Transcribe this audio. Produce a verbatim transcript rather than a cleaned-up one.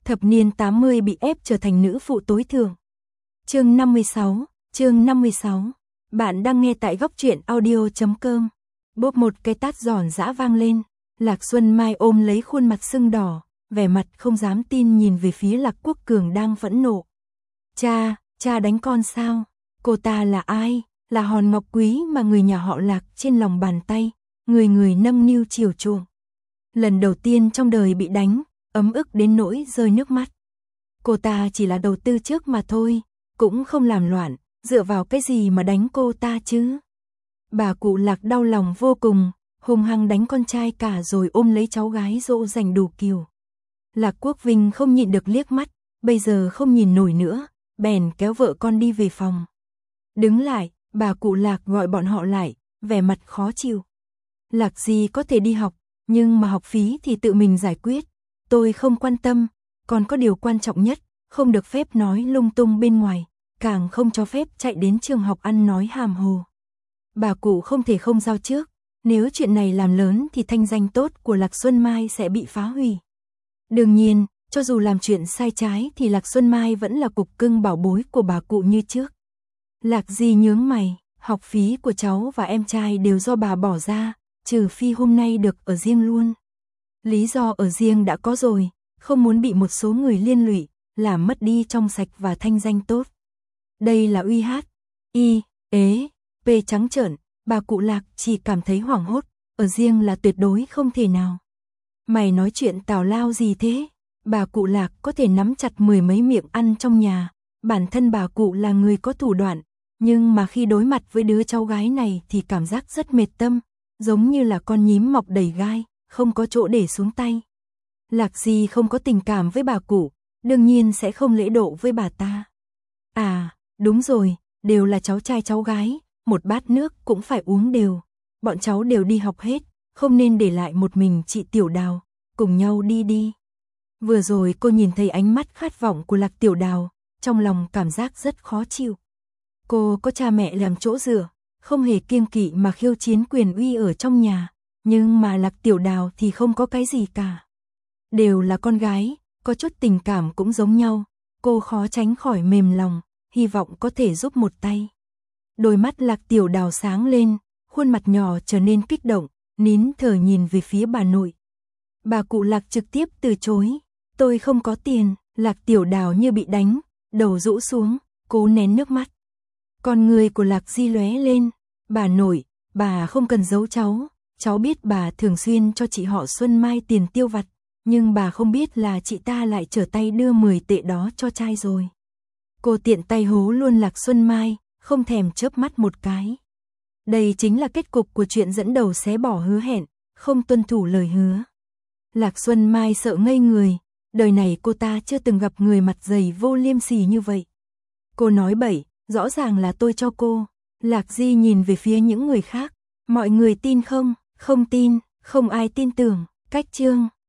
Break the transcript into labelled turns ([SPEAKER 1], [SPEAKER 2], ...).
[SPEAKER 1] thập niên tám mươi bị ép trở thành nữ phụ tối thượng. Chương năm mươi sáu, chương năm mươi sáu. Bạn đang nghe tại góc truyện audio chấm com. Bốp một cái tát giòn giã vang lên, Lạc Xuân Mai ôm lấy khuôn mặt sưng đỏ, vẻ mặt không dám tin nhìn về phía Lạc Quốc Cường đang phẫn nộ. Cha, cha đánh con sao? Cô ta là ai? Là hòn ngọc quý mà người nhà họ Lạc trên lòng bàn tay, người người nâng niu chiều chuộng. Lần đầu tiên trong đời bị đánh, ấm ức đến nỗi rơi nước mắt. Cô ta chỉ là đầu tư trước mà thôi, cũng không làm loạn, dựa vào cái gì mà đánh cô ta chứ? Bà cụ Lạc đau lòng vô cùng, hung hăng đánh con trai cả rồi ôm lấy cháu gái dỗ dành đủ kiểu. Lạc Quốc Vinh không nhịn được liếc mắt, bây giờ không nhìn nổi nữa, bèn kéo vợ con đi về phòng. Đứng lại, bà cụ Lạc gọi bọn họ lại, vẻ mặt khó chịu. Lạc Di có thể đi học, nhưng mà học phí thì tự mình giải quyết. Tôi không quan tâm, còn có điều quan trọng nhất, không được phép nói lung tung bên ngoài, càng không cho phép chạy đến trường học ăn nói hàm hồ. Bà cụ không thể không giao trước, nếu chuyện này làm lớn thì thanh danh tốt của Lạc Xuân Mai sẽ bị phá hủy. Đương nhiên, cho dù làm chuyện sai trái thì Lạc Xuân Mai vẫn là cục cưng bảo bối của bà cụ như trước. Lạc Di nhướng mày, học phí của cháu và em trai đều do bà bỏ ra, trừ phi hôm nay được ở riêng luôn. Lý do ở riêng đã có rồi, không muốn bị một số người liên lụy, làm mất đi trong sạch và thanh danh tốt. Đây là uy hát, y, ế, p trắng trợn, bà cụ Lạc chỉ cảm thấy hoảng hốt, ở riêng là tuyệt đối không thể nào. Mày nói chuyện tào lao gì thế? Bà cụ Lạc có thể nắm chặt mười mấy miệng ăn trong nhà, bản thân bà cụ là người có thủ đoạn, nhưng mà khi đối mặt với đứa cháu gái này thì cảm giác rất mệt tâm, giống như là con nhím mọc đầy gai, không có chỗ để xuống tay. Lạc Di không có tình cảm với bà cụ, đương nhiên sẽ không lễ độ với bà ta. À, đúng rồi, đều là cháu trai cháu gái, một bát nước cũng phải uống đều. Bọn cháu đều đi học hết, không nên để lại một mình chị Tiểu Đào, cùng nhau đi đi. Vừa rồi cô nhìn thấy ánh mắt khát vọng của Lạc Tiểu Đào, trong lòng cảm giác rất khó chịu. Cô có cha mẹ làm chỗ dựa, không hề kiêng kỵ mà khiêu chiến quyền uy ở trong nhà, nhưng mà Lạc Tiểu Đào thì không có cái gì cả. Đều là con gái, có chút tình cảm cũng giống nhau, cô khó tránh khỏi mềm lòng, hy vọng có thể giúp một tay. Đôi mắt Lạc Tiểu Đào sáng lên, khuôn mặt nhỏ trở nên kích động, nín thở nhìn về phía bà nội. Bà cụ Lạc trực tiếp từ chối, tôi không có tiền. Lạc Tiểu Đào như bị đánh, đầu rũ xuống, cố nén nước mắt. Con người của Lạc Di lóe lên, bà nội, bà không cần giấu cháu, cháu biết bà thường xuyên cho chị họ Xuân Mai tiền tiêu vặt, nhưng bà không biết là chị ta lại trở tay đưa mười tệ đó cho trai rồi. Cô tiện tay hố luôn Lạc Xuân Mai, không thèm chớp mắt một cái. Đây chính là kết cục của chuyện dẫn đầu xé bỏ hứa hẹn, không tuân thủ lời hứa. Lạc Xuân Mai sợ ngây người, đời này cô ta chưa từng gặp người mặt dày vô liêm sỉ như vậy. Cô nói bậy, rõ ràng là tôi cho cô. Lạc Di nhìn về phía những người khác, mọi người tin không? Không tin, không ai tin tưởng. Cách chương